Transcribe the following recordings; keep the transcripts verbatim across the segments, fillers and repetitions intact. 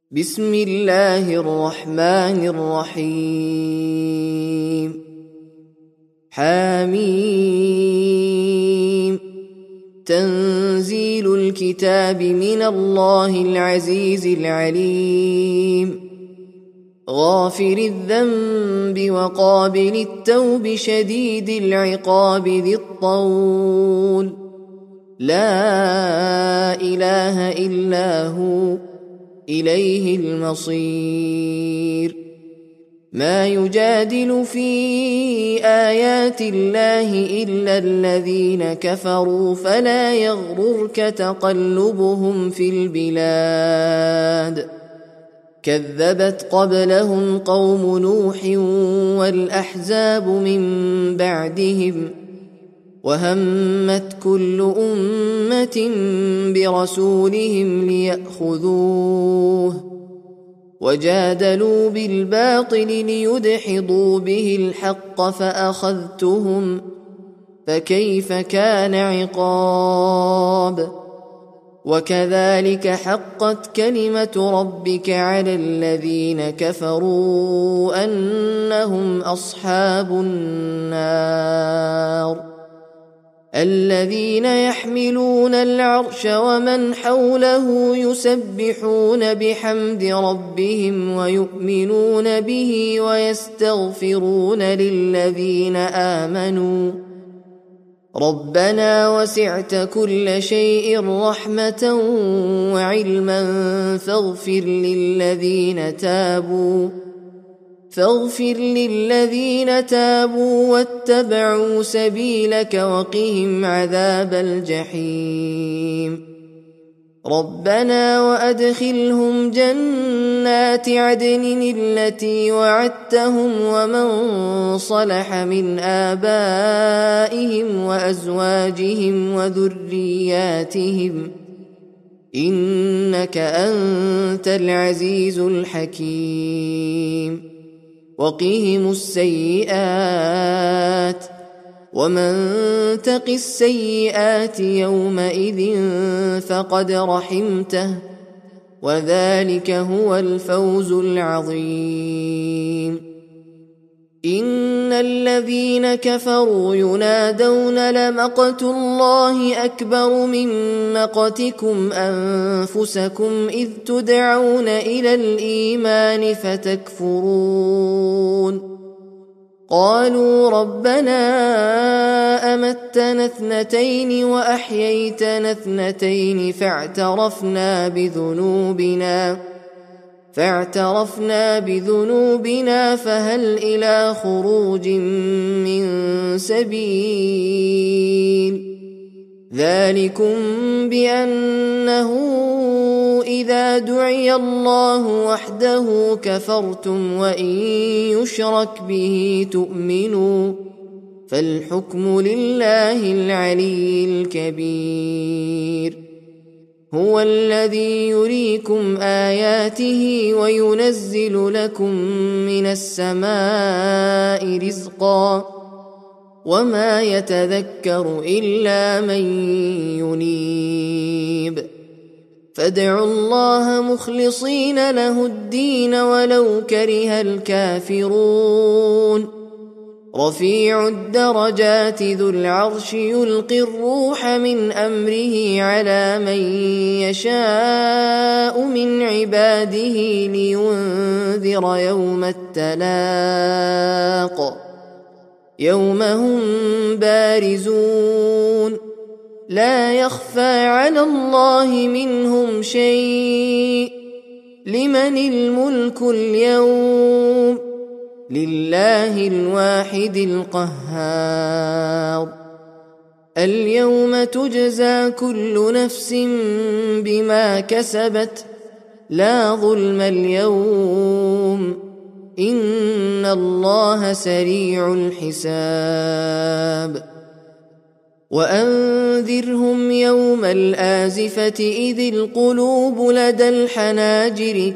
بسم الله الرحمن الرحيم. حميم. تنزيل الكتاب من الله العزيز العليم. غافر الذنب وقابل التوب شديد العقاب ذي الطول. لا إله إلا هو إليه المصير. ما يجادل في آيات الله إلا الذين كفروا فلا يغررك تقلبهم في البلاد. كذبت قبلهم قوم نوح والأحزاب من بعدهم وهمت كل أمة برسولهم ليأخذوه وجادلوا بالباطل ليدحضوا به الحق فأخذتهم فكيف كان عقاب. وكذلك حقت كلمة ربك على الذين كفروا أنهم أصحاب النار. الذين يحملون العرش ومن حوله يسبحون بحمد ربهم ويؤمنون به ويستغفرون للذين آمنوا ربنا وسعت كل شيء رحمة وعلما فاغفر للذين تابوا فاغفر للذين تابوا واتبعوا سبيلك وقهم عذاب الجحيم. ربنا وأدخلهم جنات عدن التي وعدتهم ومن صلح من آبائهم وأزواجهم وذرياتهم إنك أنت العزيز الحكيم. وقهم السيئات ومن تق السيئات يومئذ فقد رحمته وذلك هو الفوز العظيم. إن الذين كفروا ينادون لمقت الله أكبر من مقتكم أنفسكم إذ تدعون إلى الإيمان فتكفرون. قالوا ربنا أمتنا اثنتين وأحييتنا اثنتين فاعترفنا بذنوبنا فاعترفنا بذنوبنا فهل إلى خروج من سبيل. ذلكم بأنه إذا دعي الله وحده كفرتم وإن يشرك به تؤمنوا فالحكم لله العلي الكبير. هو الذي يريكم آياته وينزل لكم من السماء رزقا وما يتذكر إلا من ينيب. فادعوا الله مخلصين له الدين ولو كره الكافرون. رفيع الدرجات ذو العرش يلقي الروح من أمره على من يشاء من عباده لينذر يوم التلاق يوم هم بارزون لا يخفى على الله منهم شيء. لمن الملك اليوم؟ لله الواحد القهار. اليوم تجزى كل نفس بما كسبت لا ظلم اليوم إن الله سريع الحساب. وأنذرهم يوم الآزفة إذ القلوب لدى الحناجر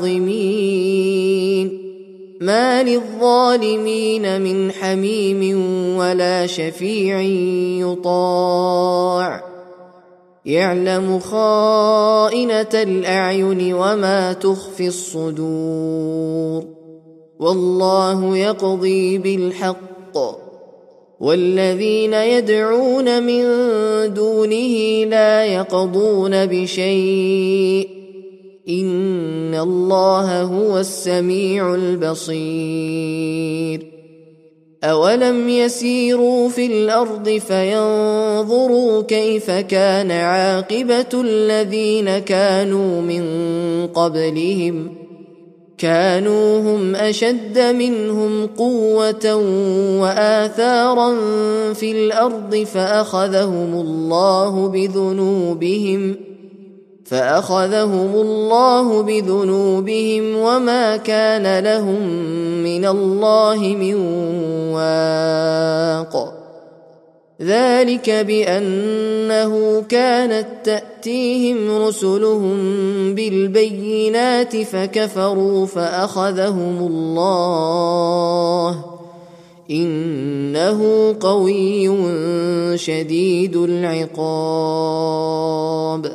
كاظمين ما للظالمين من حميم ولا شفيع يطاع يعلم خائنة الأعين وما تخفي الصدور والله يقضي بالحق والذين يدعون من دونه لا يقضون بشيء إن الله هو السميع البصير أولم يسيروا في الأرض فينظروا كيف كان عاقبة الذين كانوا من قبلهم كانوا هم أشد منهم قوة وآثارا في الأرض فأخذهم الله بذنوبهم فأخذهم الله بذنوبهم وما كان لهم من الله من واق ذلك بأنه كانت تأتيهم رسلهم بالبينات فكفروا فأخذهم الله إنه قوي شديد العقاب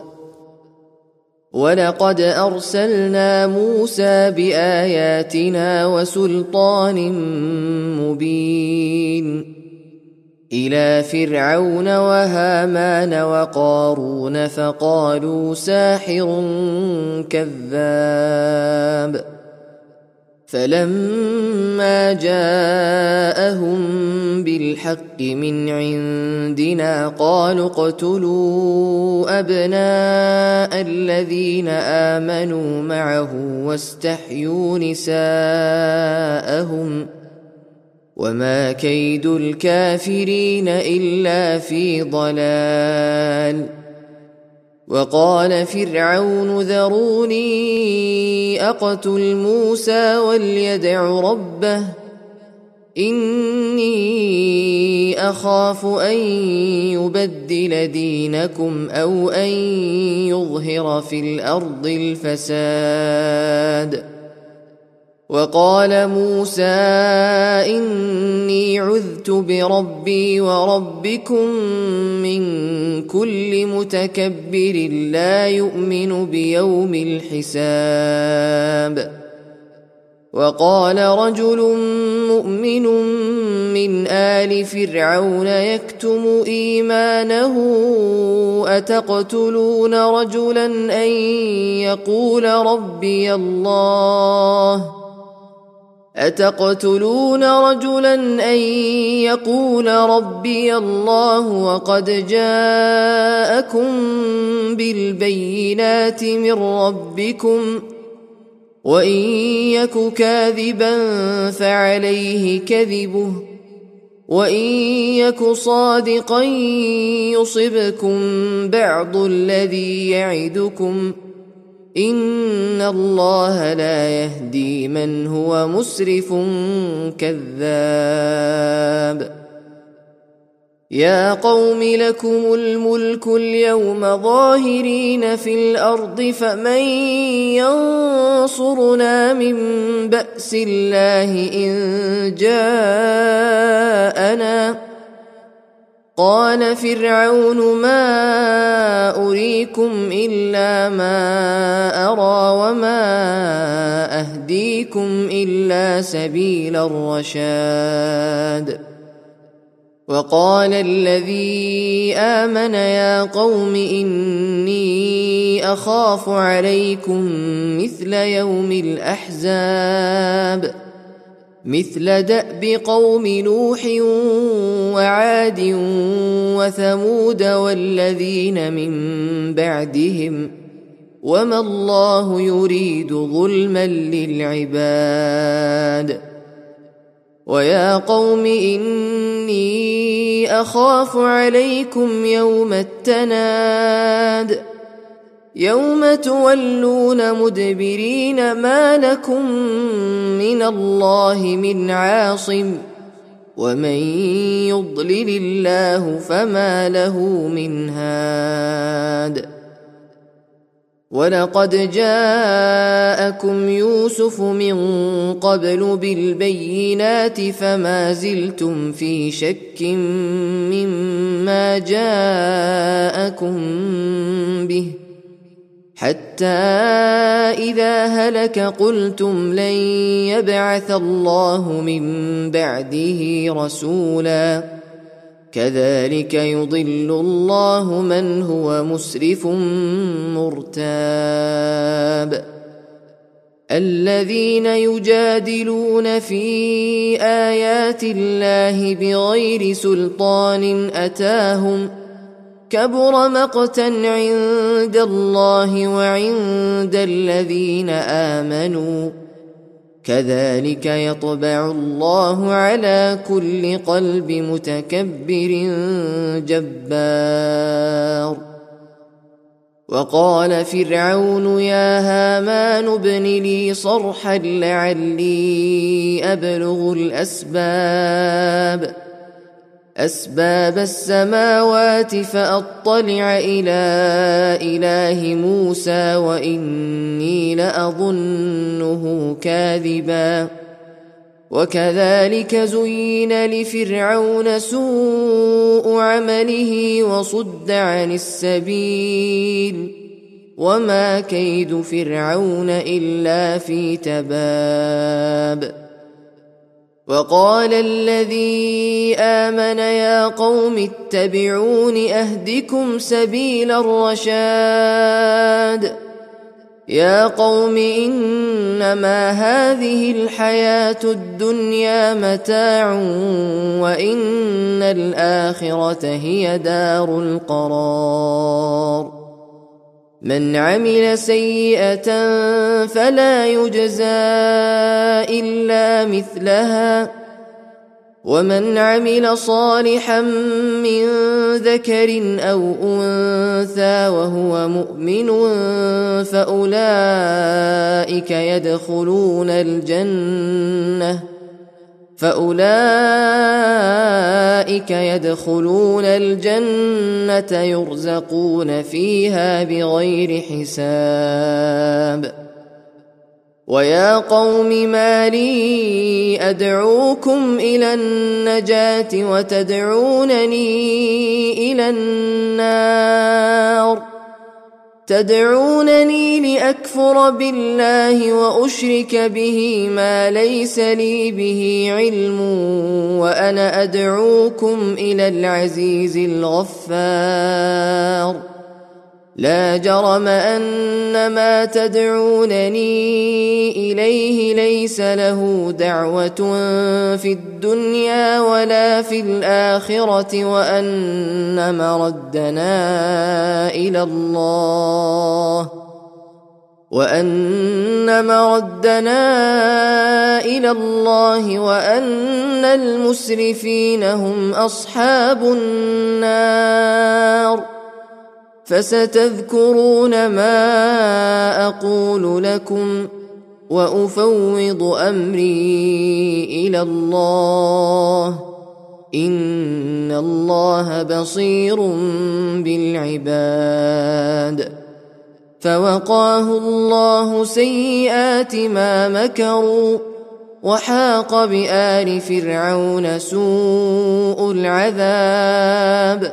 ولقد أرسلنا موسى بآياتنا وسلطان مبين إلى فرعون وهامان وقارون فقالوا ساحر كذاب فلما جاءهم بالحق من عندنا قالوا اقتلوا أبناء الذين آمنوا معه واستحيوا نساءهم وما كيد الكافرين إلا في ضلال وقال فرعون ذروني أقتل موسى وليدع ربه إني أخاف أن يبدل دينكم أو أن يظهر في الأرض الفساد وقال موسى إني عذت بربي وربكم من كل متكبر لا يؤمن بيوم الحساب وقال رجل مؤمن من آل فرعون يكتم إيمانه أتقتلون رجلا أن يقول ربي الله أتقتلون رجلا أن يقول ربي الله وقد جاءكم بالبينات من ربكم وإن يك كاذبا فعليه كذبه وإن يك صادقا يصبكم بعض الذي يعدكم إن الله لا يهدي من هو مسرف كذاب يا قوم لكم الملك اليوم ظاهرين في الأرض فمن ينصرنا من بأس الله إن جاءنا قال فرعون ما أريكم إلا ما أرى وما أهديكم إلا سبيل الرشاد وقال الذي آمن يا قوم إني أخاف عليكم مثل يوم الأحزاب مثل دأب قوم نوح وعاد وثمود والذين من بعدهم وما الله يريد ظلما للعباد ويا قوم إني أخاف عليكم يوم التناد يوم تولون مدبرين ما لكم من الله من عاصم ومن يضلل الله فما له من هاد ولقد جاءكم يوسف من قبل بالبينات فما زلتم في شك مما جاءكم به حتى إذا هلك قلتم لن يبعث الله من بعده رسولا كذلك يضل الله من هو مسرف مرتاب الذين يجادلون في آيات الله بغير سلطان أتاهم كبر مقتا عند الله وعند الذين آمنوا كذلك يطبع الله على كل قلب متكبر جبار وقال فرعون يا هامان ابن لي صرحا لعلي أبلغ الأسباب أسباب السماوات فأطلع إلى إله موسى وإني لأظنه كاذبا وكذلك زين لفرعون سوء عمله وصد عن السبيل وما كيد فرعون إلا في تباب وقال الذي آمن يا قوم اتبعون أهدكم سبيل الرشاد يا قوم إنما هذه الحياة الدنيا متاع وإن الآخرة هي دار القرار من عمل سيئة فلا يجزى إلا مثلها ومن عمل صالحا من ذكر أو أنثى وهو مؤمن فأولئك يدخلون الجنة فأولئك يدخلون الجنة يرزقون فيها بغير حساب ويا قوم ما لي أدعوكم إلى النجاة وتدعونني إلى النار تدعونني لأكفر بالله وأشرك به ما ليس لي به علم وأنا أدعوكم إلى العزيز الغفار لا جرم أن ما تدعونني إليه ليس له دعوة في الدنيا ولا في الآخرة وأن مردنا إلى الله وأن مردنا إلى الله وأن المسرفين هم أصحاب النار فستذكرون ما أقول لكم وأفوض أمري إلى الله إن الله بصير بالعباد فوقاه الله سيئات ما مكروا وحاق بآل فرعون سوء العذاب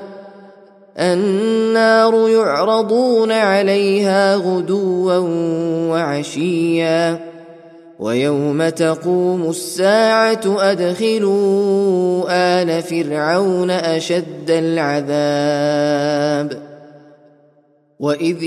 النار يعرضون عليها غدوا وعشيا ويوم تقوم الساعة أدخلوا آل فرعون أشد العذاب وإذ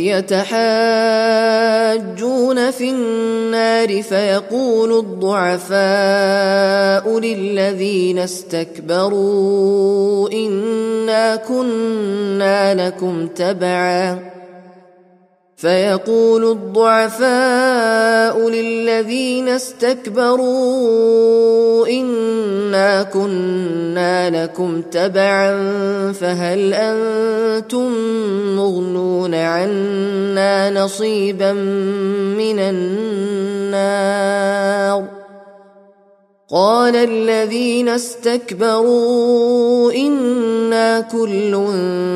يتحاجون في النار فيقول الضعفاء للذين استكبروا إنا كنا لكم تبعا فيقول الضعفاء للذين استكبروا إنا كنا لكم تبعا فهل أنتم مغنون عنا نصيبا من النار قال الذين استكبروا إنا كل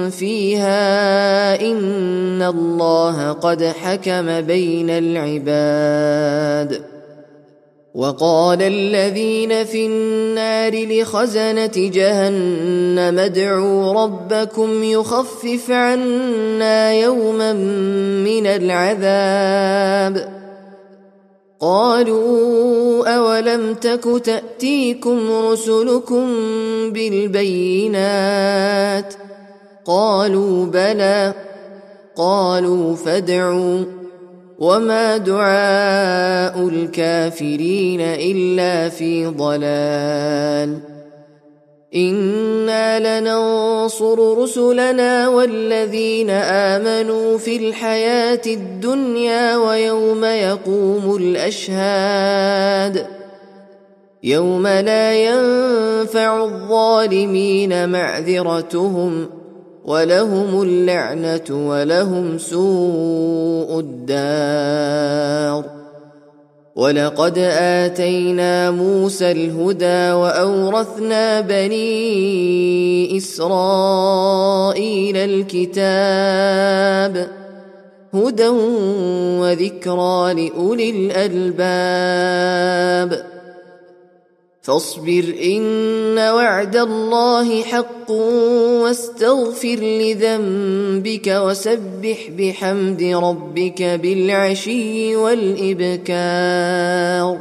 فيها إن الله قد حكم بين العباد. وقال الذين في النار لخزنة جهنم ادعوا ربكم يخفف عنا يوما من العذاب. قالوا أولم تك تأتيكم رسلكم بالبينات؟ قالوا بلى. قالوا فادعوا. وما دعاء الكافرين إلا في ضلال. إنا لننصر رسلنا والذين آمنوا في الحياة الدنيا ويوم يقوم الأشهاد يوم لا ينفع الظالمين معذرتهم ولهم اللعنة ولهم سوء الدار. ولقد آتينا موسى الهدى وأورثنا بني إسرائيل الكتاب هدى وذكرى لأولي الألباب. فاصبر إن وعد الله حق واستغفر لذنبك وسبح بحمد ربك بالعشي والإبكار.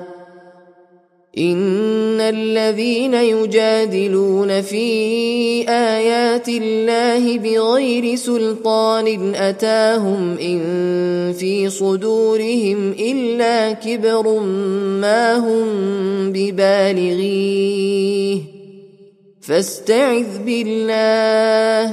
إن الذين يجادلون في آيات الله بغير سلطان أتاهم إن في صدورهم إلا كبر ما هم ببالغيه فاستعذ بالله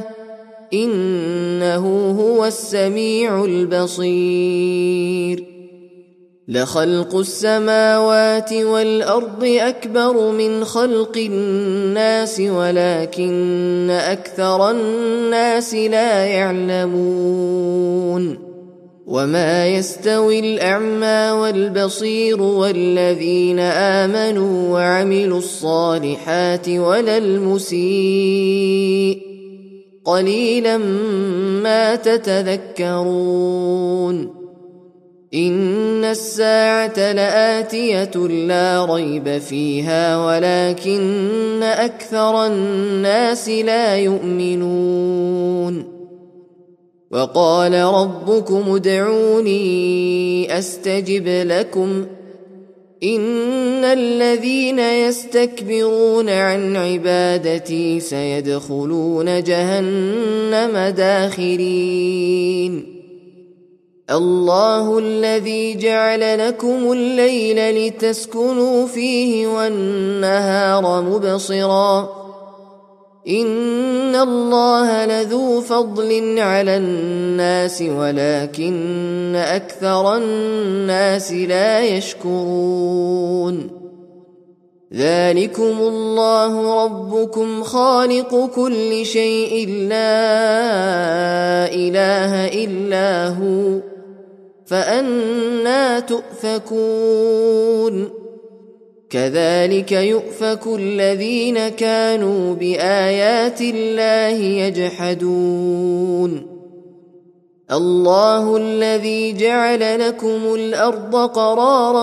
إنه هو السميع البصير. لخلق السماوات والأرض أكبر من خلق الناس ولكن أكثر الناس لا يعلمون. وما يستوي الأعمى والبصير والذين آمنوا وعملوا الصالحات ولا المسيء قليلا ما تتذكرون. إن الساعة لآتية لا ريب فيها ولكن أكثر الناس لا يؤمنون. وقال ربكم ادعوني أستجب لكم إن الذين يستكبرون عن عبادتي سيدخلون جهنم داخرين. الله الذي جعل لكم الليل لتسكنوا فيه والنهار مبصرا إن الله لذو فضل على الناس ولكن أكثر الناس لا يشكرون. ذلكم الله ربكم خالق كل شيء لا إله إلا هو فأنى تؤفكون. كذلك يؤفك الذين كانوا بآيات الله يجحدون. الله الذي جعل لكم الأرض قرارا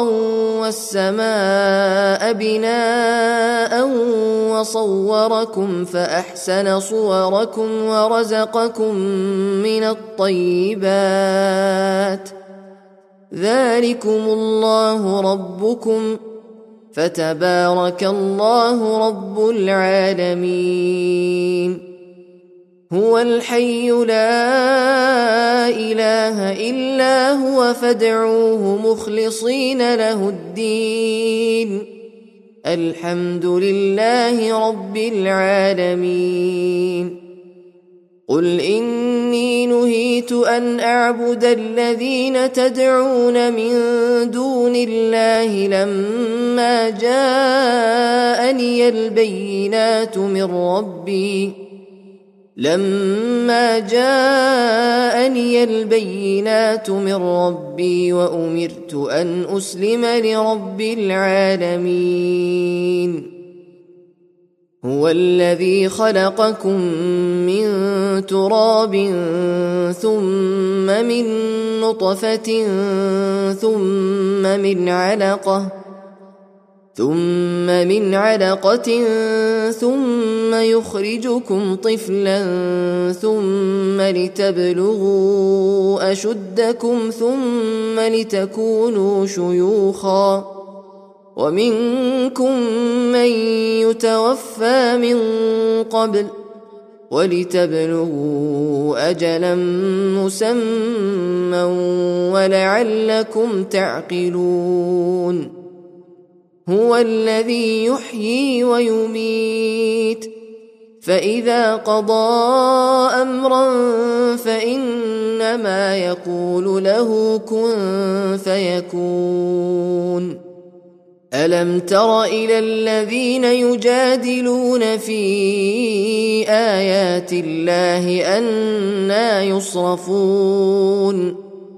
والسماء بناء وصوركم فأحسن صوركم ورزقكم من الطيبات ذلكم الله ربكم فتبارك الله رب العالمين. هو الحي لا إله إلا هو فادعوه مخلصين له الدين الحمد لله رب العالمين. قل إني نهيت أن أعبد الذين تدعون من دون الله لما جاءني البينات من ربي لما جاءني البينات من ربي وأمرت أن أسلم لرب العالمين. هو الذي خلقكم من تراب ثم من نطفة ثم من علقة ثم من علقة ثم يخرجكم طفلا ثم لتبلغوا أشدكم ثم لتكونوا شيوخا ومنكم من يتوفى من قبل ولتبلغوا أجلا مسمى ولعلكم تعقلون. هو الذي يحيي ويميت فإذا قضى أمرا فإنما يقول له كن فيكون. ألم تر إلى الذين يجادلون في آيات الله أنى يصرفون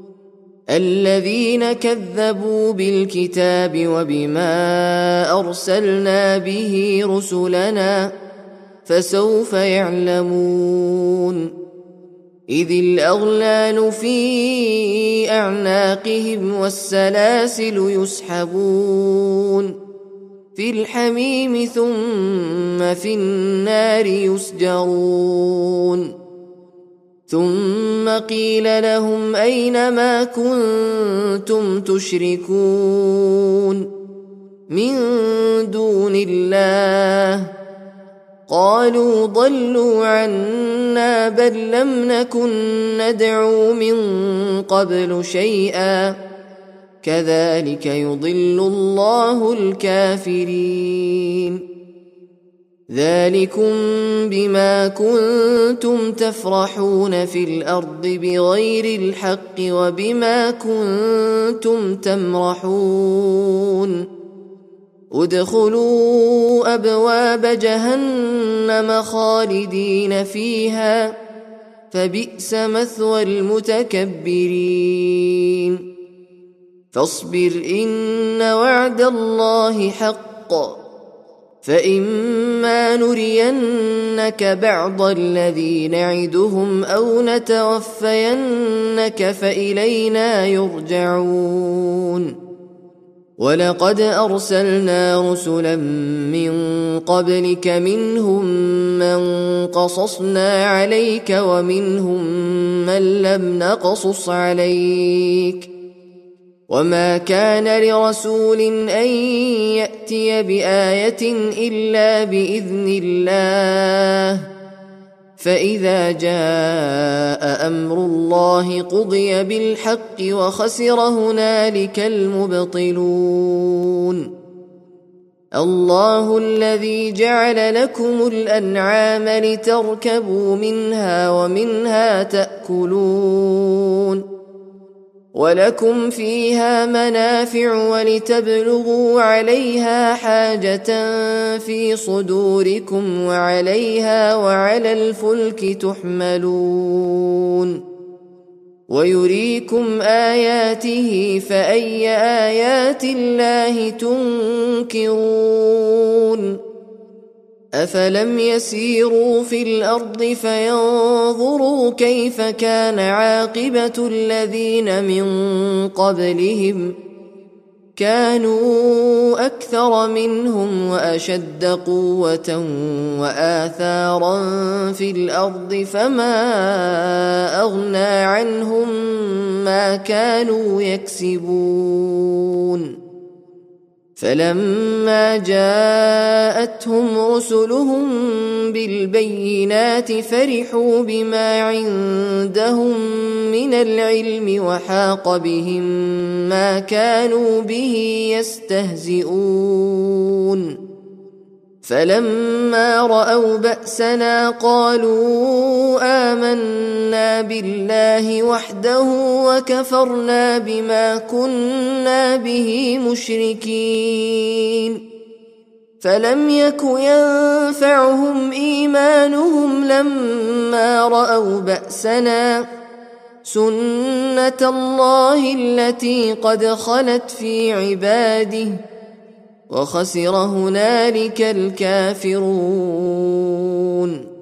الذين كذبوا بالكتاب وبما أرسلنا به رسلنا فسوف يعلمون. إذ الأغلال في أعناقهم والسلاسل يسحبون في الحميم ثم في النار يسجرون. ثم قيل لهم أين ما كنتم تشركون من دون الله قالوا ضلوا عنا بل لم نكن ندعو من قبل شيئا كذلك يضل الله الكافرين. ذلكم بما كنتم تفرحون في الأرض بغير الحق وبما كنتم تمرحون. ادخلوا أبواب جهنم خالدين فيها فبئس مثوى المتكبرين. فاصبر إن وعد الله حق فإما نرينك بعض الذي نعدهم أو نتوفينك فإلينا يرجعون. ولقد أرسلنا رسلا من قبلك منهم من قصصنا عليك ومنهم من لم نقصص عليك وما كان لرسول أن يأتي بآية إلا بإذن الله فإذا جاء أمر الله قضي بالحق وخسر هنالك المبطلون. الله الذي جعل لكم الأنعام لتركبوا منها ومنها تأكلون ولكم فيها منافع ولتبلغوا عليها حاجة في صدوركم وعليها وعلى الفلك تحملون ويريكم آياته فأي آيات الله تنكرون. أفلم يسيروا في الأرض فينظروا كيف كان عاقبة الذين من قبلهم كانوا أكثر منهم وأشد قوة وآثارا في الأرض فما أغنى عنهم ما كانوا يكسبون. فلما جاءتهم رسلهم بالبينات فرحوا بما عندهم من العلم وحاق بهم ما كانوا به يستهزئون. فلما رأوا بأسنا قالوا آمنا بالله وحده وكفرنا بما كنا به مشركين. فلم يك ينفعهم إيمانهم لما رأوا بأسنا سنة الله التي قد خلت في عباده وخسر هنالك الكافرون.